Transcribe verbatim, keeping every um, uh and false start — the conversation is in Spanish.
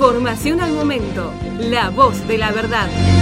Información al momento. La voz de la verdad.